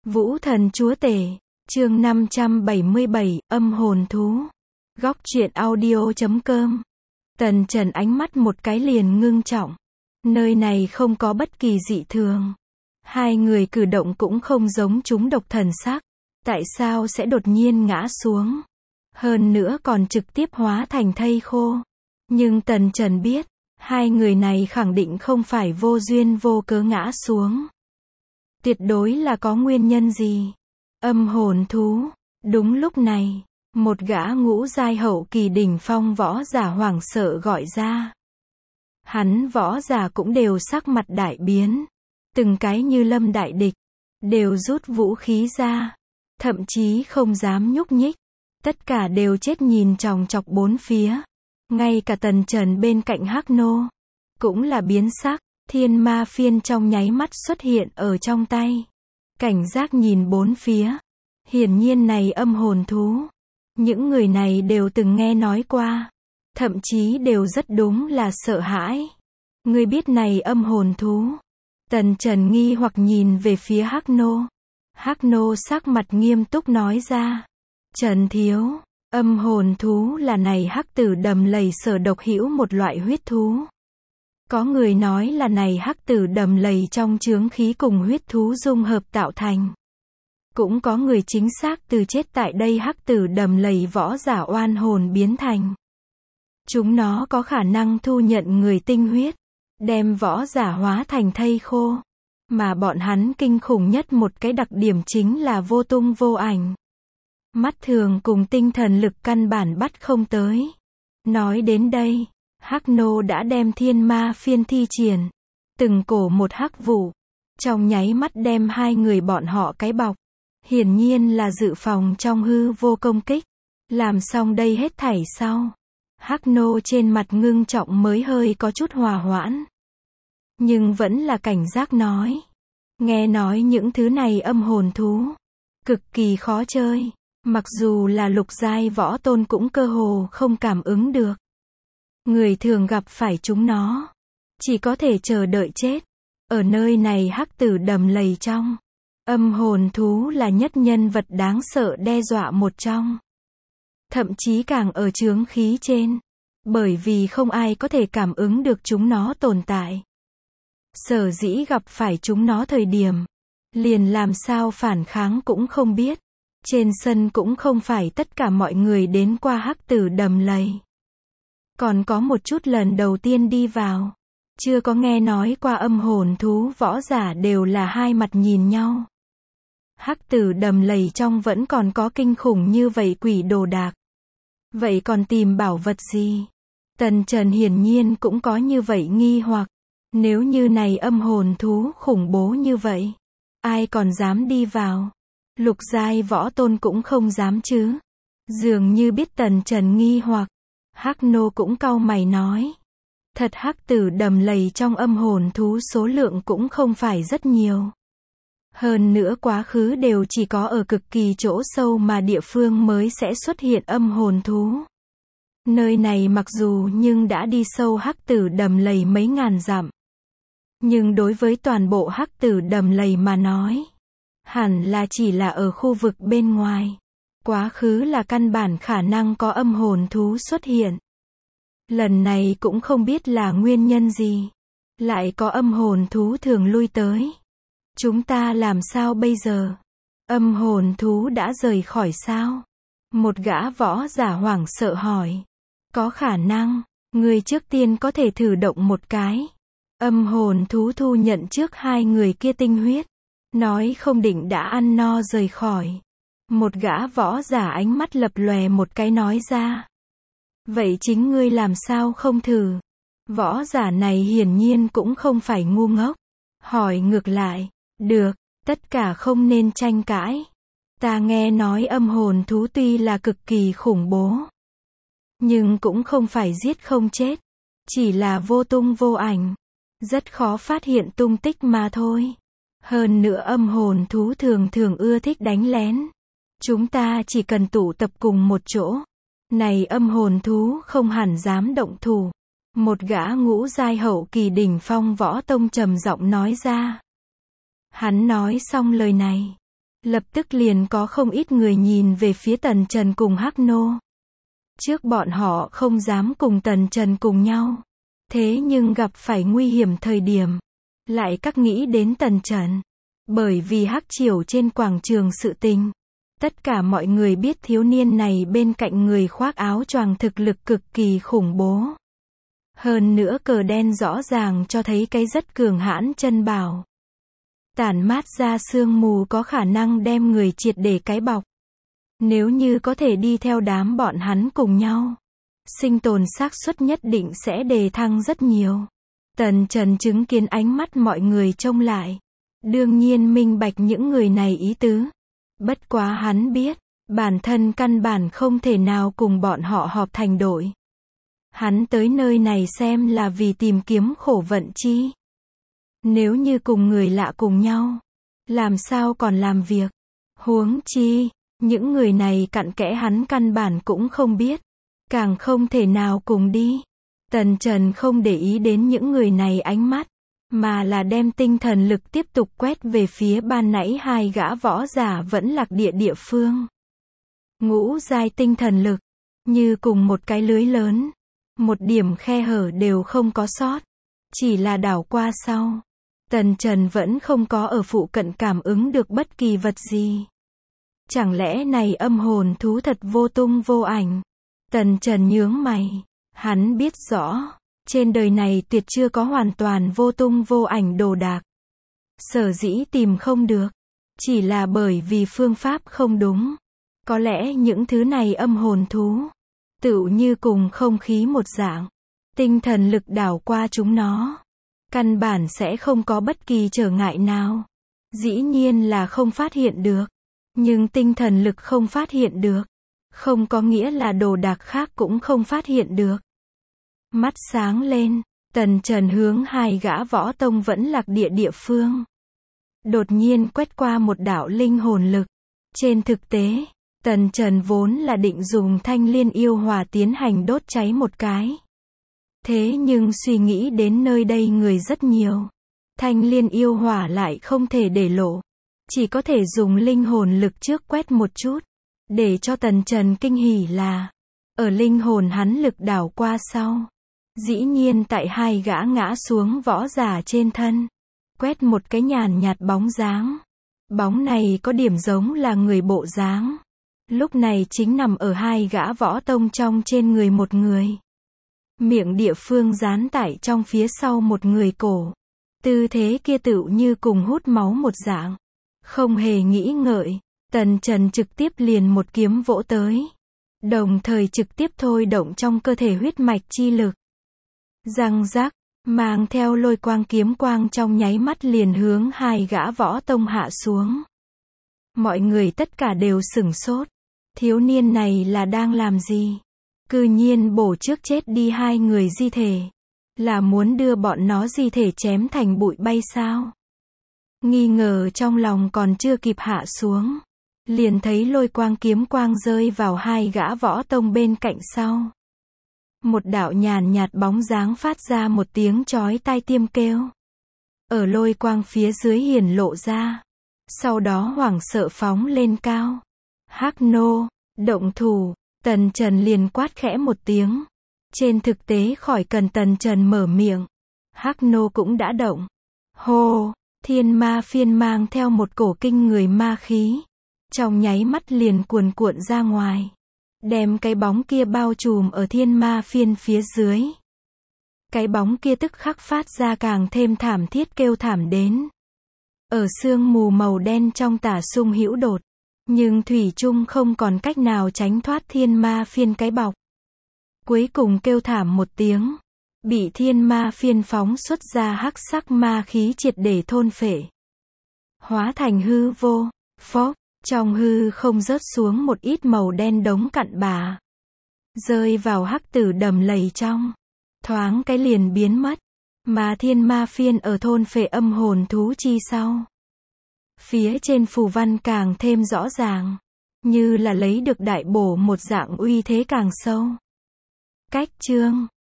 Vũ thần chúa tể, chương 577, âm hồn thú. Góc truyện audio.com. Tần Trần ánh mắt một cái liền ngưng trọng. Nơi này không có bất kỳ dị thường. Hai người cử động cũng không giống chúng độc thần sắc. Tại sao sẽ đột nhiên ngã xuống? Hơn nữa còn trực tiếp hóa thành thây khô. Nhưng Tần Trần biết, hai người này khẳng định không phải vô duyên vô cớ ngã xuống. Tuyệt đối là có nguyên nhân gì. Âm hồn thú. Đúng lúc này, một gã ngũ giai hậu kỳ đỉnh phong võ giả hoảng sợ gọi ra. Hắn võ giả cũng đều sắc mặt đại biến. Từng cái như lâm đại địch. Đều rút vũ khí ra. Thậm chí không dám nhúc nhích. Tất cả đều chết nhìn chòng chọc bốn phía. Ngay cả Tần Trần bên cạnh Hắc Nô. Cũng là biến sắc. Thiên ma phiên trong nháy mắt xuất hiện ở trong tay. Cảnh giác nhìn bốn phía. Hiển nhiên này âm hồn thú. Những người này đều từng nghe nói qua. Thậm chí đều rất đúng là sợ hãi. Ngươi biết này âm hồn thú. Tần Trần nghi hoặc nhìn về phía Hắc Nô. Hắc Nô sắc mặt nghiêm túc nói ra. Trần thiếu, âm hồn thú là này hắc tử đầm lầy sở độc hữu một loại huyết thú. Có người nói là này hắc tử đầm lầy trong chướng khí cùng huyết thú dung hợp tạo thành. Cũng có người chính xác từ chết tại đây hắc tử đầm lầy võ giả oan hồn biến thành. Chúng nó có khả năng thu nhận người tinh huyết, đem võ giả hóa thành thây khô. Mà bọn hắn kinh khủng nhất một cái đặc điểm chính là vô tung vô ảnh. Mắt thường cùng tinh thần lực căn bản bắt không tới. Nói đến đây, Hắc Nô đã đem thiên ma phiên thi triển. Từng cổ một hắc vụ. Trong nháy mắt đem hai người bọn họ cái bọc. Hiển nhiên là dự phòng trong hư vô công kích. Làm xong đây hết thảy sau. Hắc Nô trên mặt ngưng trọng mới hơi có chút hòa hoãn. Nhưng vẫn là cảnh giác nói. Nghe nói những thứ này âm hồn thú. Cực kỳ khó chơi. Mặc dù là lục giai võ tôn cũng cơ hồ không cảm ứng được. Người thường gặp phải chúng nó. Chỉ có thể chờ đợi chết. Ở nơi này hắc tử đầm lầy trong. Âm hồn thú là nhất nhân vật đáng sợ đe dọa một trong. Thậm chí càng ở chướng khí trên. Bởi vì không ai có thể cảm ứng được chúng nó tồn tại. Sở dĩ gặp phải chúng nó thời điểm. Liền làm sao phản kháng cũng không biết. Trên sân cũng không phải tất cả mọi người đến qua hắc tử đầm lầy. Còn có một chút lần đầu tiên đi vào. Chưa có nghe nói qua âm hồn thú võ giả đều là hai mặt nhìn nhau. Hắc tử đầm lầy trong vẫn còn có kinh khủng như vậy quỷ đồ đạc. Vậy còn tìm bảo vật gì? Tần Trần hiển nhiên cũng có như vậy nghi hoặc. Nếu như này âm hồn thú khủng bố như vậy. Ai còn dám đi vào? Lục giai võ tôn cũng không dám chứ. Dường như biết Tần Trần nghi hoặc. Hắc Nô cũng cau mày nói. Thật hắc tử đầm lầy trong âm hồn thú số lượng cũng không phải rất nhiều. Hơn nữa quá khứ đều chỉ có ở cực kỳ chỗ sâu mà địa phương mới sẽ xuất hiện âm hồn thú. Nơi này mặc dù nhưng đã đi sâu hắc tử đầm lầy mấy ngàn dặm. Nhưng đối với toàn bộ hắc tử đầm lầy mà nói. Hẳn là chỉ là ở khu vực bên ngoài. Quá khứ là căn bản khả năng có âm hồn thú xuất hiện. Lần này cũng không biết là nguyên nhân gì. Lại có âm hồn thú thường lui tới. Chúng ta làm sao bây giờ? Âm hồn thú đã rời khỏi sao? Một gã võ giả hoảng sợ hỏi. Có khả năng, người trước tiên có thể thử động một cái. Âm hồn thú thu nhận trước hai người kia tinh huyết. Nói không định đã ăn no rời khỏi. Một gã võ giả ánh mắt lập lòe một cái nói ra. Vậy chính ngươi làm sao không thử? Võ giả này hiển nhiên cũng không phải ngu ngốc. Hỏi ngược lại. Được, tất cả không nên tranh cãi. Ta nghe nói âm hồn thú tuy là cực kỳ khủng bố. Nhưng cũng không phải giết không chết. Chỉ là vô tung vô ảnh. Rất khó phát hiện tung tích mà thôi. Hơn nữa âm hồn thú thường thường ưa thích đánh lén. Chúng ta chỉ cần tụ tập cùng một chỗ. Này âm hồn thú không hẳn dám động thủ. Một gã ngũ giai hậu kỳ đỉnh phong võ tông trầm giọng nói ra. Hắn nói xong lời này. Lập tức liền có không ít người nhìn về phía Tần Trần cùng Hắc Nô. Trước bọn họ không dám cùng Tần Trần cùng nhau. Thế nhưng gặp phải nguy hiểm thời điểm, lại các nghĩ đến Tần Trần. Bởi vì Hắc Triều trên quảng trường sự tình. Tất cả mọi người biết thiếu niên này bên cạnh người khoác áo choàng thực lực cực kỳ khủng bố. Hơn nữa cờ đen rõ ràng cho thấy cái rất cường hãn chân bảo. Tản mát ra sương mù có khả năng đem người triệt để cái bọc. Nếu như có thể đi theo đám bọn hắn cùng nhau, sinh tồn xác suất nhất định sẽ đề thăng rất nhiều. Tần Trần chứng kiến ánh mắt mọi người trông lại. Đương nhiên minh bạch những người này ý tứ. Bất quá hắn biết, bản thân căn bản không thể nào cùng bọn họ họp thành đội. Hắn tới nơi này xem là vì tìm kiếm khổ vận chi. Nếu như cùng người lạ cùng nhau, làm sao còn làm việc. Huống chi, những người này cặn kẽ hắn căn bản cũng không biết. Càng không thể nào cùng đi. Tần Trần không để ý đến những người này ánh mắt, mà là đem tinh thần lực tiếp tục quét về phía ban nãy hai gã võ giả vẫn lạc địa phương. Ngũ giai tinh thần lực, như cùng một cái lưới lớn. Một điểm khe hở đều không có sót. Chỉ là đảo qua sau. Tần Trần vẫn không có ở phụ cận cảm ứng được bất kỳ vật gì. Chẳng lẽ này âm hồn thú thật vô tung vô ảnh? Tần Trần nhướng mày. Hắn biết rõ, trên đời này tuyệt chưa có hoàn toàn vô tung vô ảnh đồ đạc. Sở dĩ tìm không được, chỉ là bởi vì phương pháp không đúng. Có lẽ những thứ này âm hồn thú, tựu như cùng không khí một dạng. Tinh thần lực đảo qua chúng nó, căn bản sẽ không có bất kỳ trở ngại nào. Dĩ nhiên là không phát hiện được. Nhưng tinh thần lực không phát hiện được, không có nghĩa là đồ đạc khác cũng không phát hiện được. Mắt sáng lên, Tần Trần hướng hai gã võ tông vẫn lạc địa phương. Đột nhiên quét qua một đạo linh hồn lực. Trên thực tế, Tần Trần vốn là định dùng thanh liên yêu hỏa tiến hành đốt cháy một cái. Thế nhưng suy nghĩ đến nơi đây người rất nhiều. Thanh liên yêu hỏa lại không thể để lộ. Chỉ có thể dùng linh hồn lực trước quét một chút. Để cho Tần Trần kinh hỉ là, ở linh hồn hắn lực đảo qua sau. Dĩ nhiên tại hai gã ngã xuống võ giả trên thân. Quét một cái nhàn nhạt bóng dáng. Bóng này có điểm giống là người bộ dáng. Lúc này chính nằm ở hai gã võ tông trong trên người một người. Miệng địa phương dán tại trong phía sau một người cổ. Tư thế kia tựu như cùng hút máu một dạng. Không hề nghĩ ngợi, Tần Trần trực tiếp liền một kiếm vỗ tới. Đồng thời trực tiếp thôi động trong cơ thể huyết mạch chi lực. Răng rắc, mang theo lôi quang kiếm quang trong nháy mắt liền hướng hai gã võ tông hạ xuống. Mọi người tất cả đều sửng sốt. Thiếu niên này là đang làm gì? Cư nhiên bổ trước chết đi hai người di thể. Là muốn đưa bọn nó di thể chém thành bụi bay sao? Nghi ngờ trong lòng còn chưa kịp hạ xuống. Liền thấy lôi quang kiếm quang rơi vào hai gã võ tông bên cạnh sau. Một đạo nhàn nhạt bóng dáng phát ra một tiếng chói tai tiêm kêu. Ở lôi quang phía dưới hiển lộ ra. Sau đó hoảng sợ phóng lên cao. Hắc Nô, động thủ. Tần Trần liền quát khẽ một tiếng. Trên thực tế khỏi cần Tần Trần mở miệng. Hắc Nô cũng đã động. Hô, thiên ma phiên mang theo một cổ kinh người ma khí. Trong nháy mắt liền cuồn cuộn ra ngoài. Đem cái bóng kia bao trùm ở thiên ma phiên phía dưới. Cái bóng kia tức khắc phát ra càng thêm thảm thiết kêu thảm đến. Ở sương mù màu đen trong tả sung hữu đột. Nhưng thủy chung không còn cách nào tránh thoát thiên ma phiên cái bọc. Cuối cùng kêu thảm một tiếng. Bị thiên ma phiên phóng xuất ra hắc sắc ma khí triệt để thôn phệ. Hóa thành hư vô, phốc. Trong hư không rớt xuống một ít màu đen đống cặn bã. Rơi vào hắc tử đầm lầy trong. Thoáng cái liền biến mất. Mà thiên ma phiên ở thôn phệ âm hồn thú chi sau. Phía trên phù văn càng thêm rõ ràng. Như là lấy được đại bổ một dạng uy thế càng sâu. Cách chương